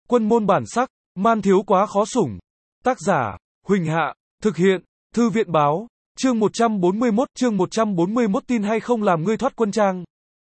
Quân môn bản sắc, man thiếu quá khó sủng. Tác giả, Huỳnh Hạ, thực hiện, Thư viện báo, chương 141 tin hay không làm ngươi thoát quân trang.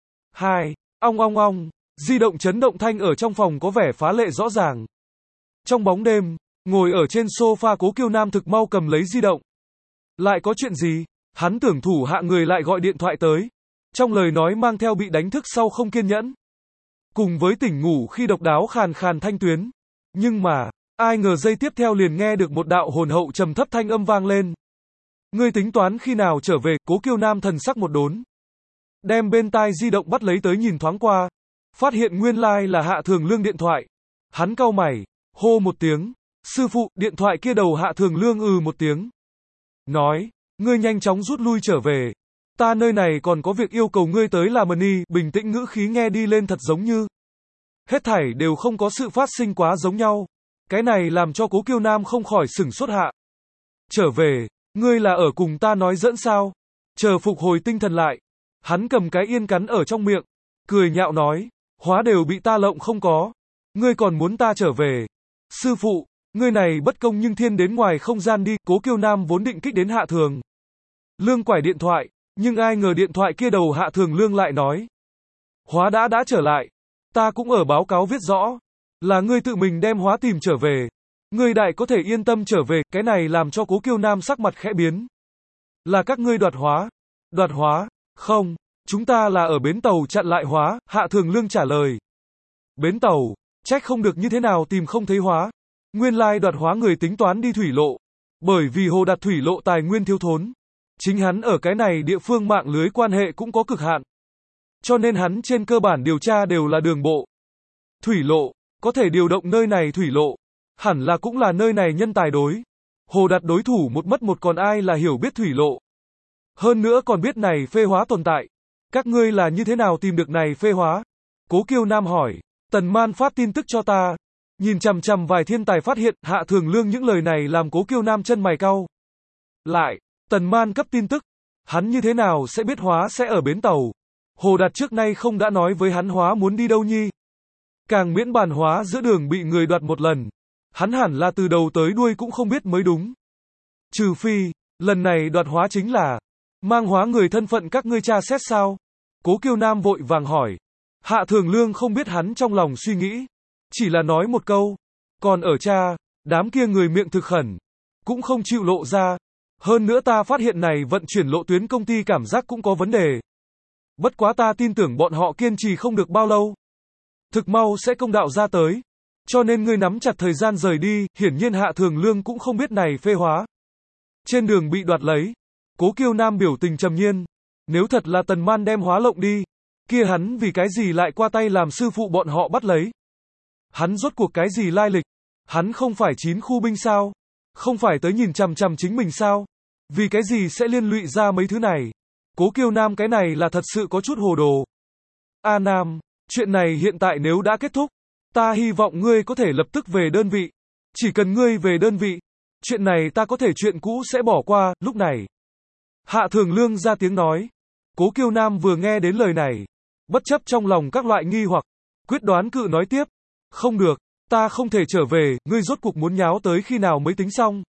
2. Ong ong ong, di động chấn động thanh ở trong phòng có vẻ phá lệ rõ ràng. Trong bóng đêm, ngồi ở trên sofa Cố Kiêu Nam thực mau cầm lấy di động. Lại có chuyện gì? Hắn tưởng thủ hạ người lại gọi điện thoại tới. Trong lời nói mang theo bị đánh thức sau không kiên nhẫn. Cùng với tỉnh ngủ khi độc đáo khàn khàn thanh tuyến. Nhưng mà, ai ngờ giây tiếp theo liền nghe được một đạo hồn hậu trầm thấp thanh âm vang lên. Ngươi tính toán khi nào trở về? Cố Kiêu Nam thần sắc một đốn. Đem bên tai di động bắt lấy tới nhìn thoáng qua. Phát hiện nguyên lai là Hạ Thường Lương điện thoại. Hắn cau mày, hô một tiếng. Sư phụ, điện thoại kia đầu Hạ Thường Lương một tiếng. Nói, ngươi nhanh chóng rút lui trở về. Ta nơi này còn có việc yêu cầu ngươi tới làm đi. Bình tĩnh ngữ khí nghe đi lên thật giống như hết thảy đều không có sự phát sinh quá giống nhau. Cái này làm cho Cố Kiêu Nam không khỏi sửng sốt hạ. Trở về, ngươi là ở cùng ta nói giỡn sao? Chờ phục hồi tinh thần lại. Hắn cầm cái yên cắn ở trong miệng. Cười nhạo nói, hóa đều bị ta lộng không có. Ngươi còn muốn ta trở về. Sư phụ, ngươi này bất công nhưng thiên đến ngoài không gian đi. Cố Kiêu Nam vốn định kích đến Hạ Thường Lương quải điện thoại. Nhưng ai ngờ điện thoại kia đầu Hạ Thường Lương lại nói. Hóa đã trở lại. Ta cũng ở báo cáo viết rõ. Là ngươi tự mình đem hóa tìm trở về. Ngươi đại có thể yên tâm trở về. Cái này làm cho Cố Kiêu Nam sắc mặt khẽ biến. Là các ngươi đoạt hóa. Đoạt hóa? Không. Chúng ta là ở bến tàu chặn lại hóa. Hạ Thường Lương trả lời. Bến tàu? Trách không được như thế nào tìm không thấy hóa. Nguyên lai đoạt hóa người tính toán đi thủy lộ. Bởi vì Hồ Đạt thủy lộ tài nguyên thiếu thốn. Chính hắn ở cái này địa phương mạng lưới quan hệ cũng có cực hạn. Cho nên hắn trên cơ bản điều tra đều là đường bộ. Thủy lộ, có thể điều động nơi này thủy lộ. Hẳn là cũng là nơi này nhân tài đối. Hồ Đạt đối thủ một mất một còn ai là hiểu biết thủy lộ. Hơn nữa còn biết này phê hóa tồn tại. Các ngươi là như thế nào tìm được này phê hóa? Cố Kiêu Nam hỏi. Tần Man phát tin tức cho ta. Nhìn chằm chằm vài thiên tài phát hiện Hạ Thường Lương những lời này làm Cố Kiêu Nam chân mày cau. Lại, Tần Man cấp tin tức. Hắn như thế nào sẽ biết hóa sẽ ở bến tàu? Hồ Đạt trước nay không đã nói với hắn hóa muốn đi đâu nhi. Càng miễn bàn hóa giữa đường bị người đoạt một lần. Hắn hẳn là từ đầu tới đuôi cũng không biết mới đúng. Trừ phi, lần này đoạt hóa chính là mang hóa người thân phận các ngươi tra xét sao? Cố Kiêu Nam vội vàng hỏi. Hạ Thường Lương không biết hắn trong lòng suy nghĩ. Chỉ là nói một câu. Còn ở cha, đám kia người miệng thực khẩn. Cũng không chịu lộ ra. Hơn nữa ta phát hiện này vận chuyển lộ tuyến công ty cảm giác cũng có vấn đề. Bất quá ta tin tưởng bọn họ kiên trì không được bao lâu. Thực mau sẽ công đạo ra tới. Cho nên ngươi nắm chặt thời gian rời đi. Hiển nhiên Hạ Thường Lương cũng không biết này phê hóa. Trên đường bị đoạt lấy. Cố Kiêu Nam biểu tình trầm nhiên. Nếu thật là Tần Man đem hóa lộng đi. Kia hắn vì cái gì lại qua tay làm sư phụ bọn họ bắt lấy. Hắn rốt cuộc cái gì lai lịch. Hắn không phải 9 khu binh sao. Không phải tới nhìn chằm chằm chính mình sao. Vì cái gì sẽ liên lụy ra mấy thứ này. Cố Kiêu Nam cái này là thật sự có chút hồ đồ. A Nam, chuyện này hiện tại nếu đã kết thúc. Ta hy vọng ngươi có thể lập tức về đơn vị. Chỉ cần ngươi về đơn vị. Chuyện này ta có thể chuyện cũ sẽ bỏ qua. Lúc này, Hạ Thường Lương ra tiếng nói. Cố Kiêu Nam vừa nghe đến lời này. Bất chấp trong lòng các loại nghi hoặc. Quyết đoán cự nói tiếp. Không được, ta không thể trở về. Ngươi rốt cuộc muốn nháo tới khi nào mới tính xong.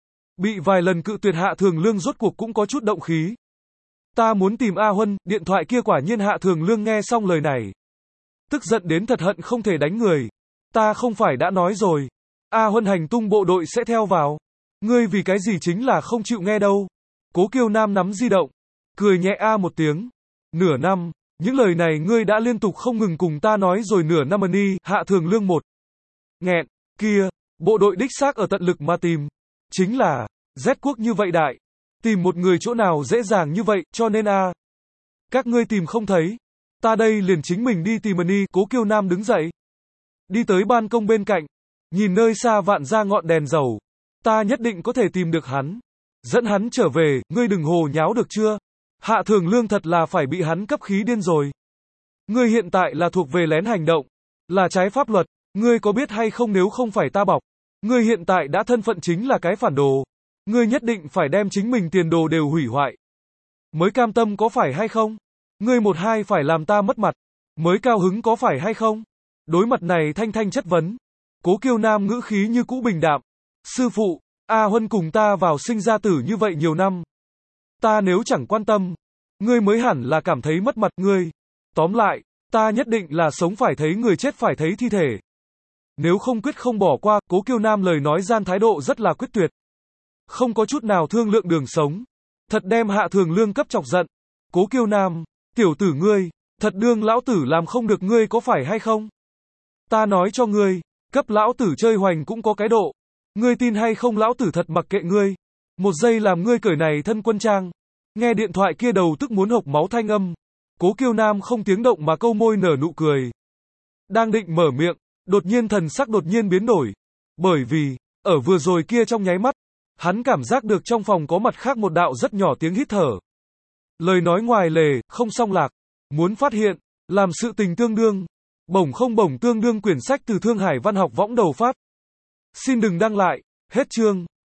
Bị vài lần cự tuyệt Hạ Thường Lương rốt cuộc cũng có chút động khí. Ta muốn tìm A Huân. Điện thoại kia quả nhiên Hạ Thường Lương nghe xong lời này. Tức giận đến thật hận không thể đánh người. Ta không phải đã nói rồi. A Huân hành tung bộ đội sẽ theo vào. Ngươi vì cái gì chính là không chịu nghe đâu. Cố Kiêu Nam nắm di động. Cười nhẹ a một tiếng. Nửa năm. Những lời này ngươi đã liên tục không ngừng cùng ta nói rồi nửa năm đi. Hạ Thường Lương một. Nghẹn. Kia. Bộ đội đích xác ở tận lực mà tìm. Chính là. Z quốc như vậy đại. Tìm một người chỗ nào dễ dàng như vậy. Cho nên các ngươi tìm không thấy. Ta đây liền chính mình đi tìm đi. Cố Kiêu Nam đứng dậy. Đi tới ban công bên cạnh. Nhìn nơi xa vạn ra ngọn đèn dầu. Ta nhất định có thể tìm được hắn. Dẫn hắn trở về. Ngươi đừng hồ nháo được chưa? Hạ Thường Lương thật là phải bị hắn cấp khí điên rồi. Ngươi hiện tại là thuộc về lén hành động. Là trái pháp luật. Ngươi có biết hay không nếu không phải ta bọc. Ngươi hiện tại đã thân phận chính là cái phản đồ. Ngươi nhất định phải đem chính mình tiền đồ đều hủy hoại. Mới cam tâm có phải hay không? Ngươi một hai phải làm ta mất mặt. Mới cao hứng có phải hay không? Đối mặt này Thanh Thanh chất vấn. Cố Kiêu Nam ngữ khí như cũ bình đạm. Sư phụ, A Huân cùng ta vào sinh ra tử như vậy nhiều năm. Ta nếu chẳng quan tâm, ngươi mới hẳn là cảm thấy mất mặt ngươi. Tóm lại, ta nhất định là sống phải thấy người chết phải thấy thi thể. Nếu không quyết không bỏ qua, Cố Kiêu Nam lời nói gian thái độ rất là quyết tuyệt. Không có chút nào thương lượng đường sống. Thật đem Hạ Thường Lương cấp chọc giận. Cố Kiêu Nam, tiểu tử ngươi, thật đương lão tử làm không được ngươi có phải hay không? Ta nói cho ngươi, cấp lão tử chơi hoành cũng có cái độ. Ngươi tin hay không lão tử thật mặc kệ ngươi. Một giây làm ngươi cởi này thân quân trang. Nghe điện thoại kia đầu tức muốn hộc máu thanh âm. Cố Kiêu Nam không tiếng động mà câu môi nở nụ cười. Đang định mở miệng, đột nhiên thần sắc đột nhiên biến đổi. Bởi vì, ở vừa rồi kia trong nháy mắt, hắn cảm giác được trong phòng có mặt khác một đạo rất nhỏ tiếng hít thở. Lời nói ngoài lề, không song lạc. Muốn phát hiện, làm sự tình tương đương. Bổng không bổng tương đương quyển sách từ Thương Hải Văn học võng đầu phát. Xin đừng đăng lại, hết chương.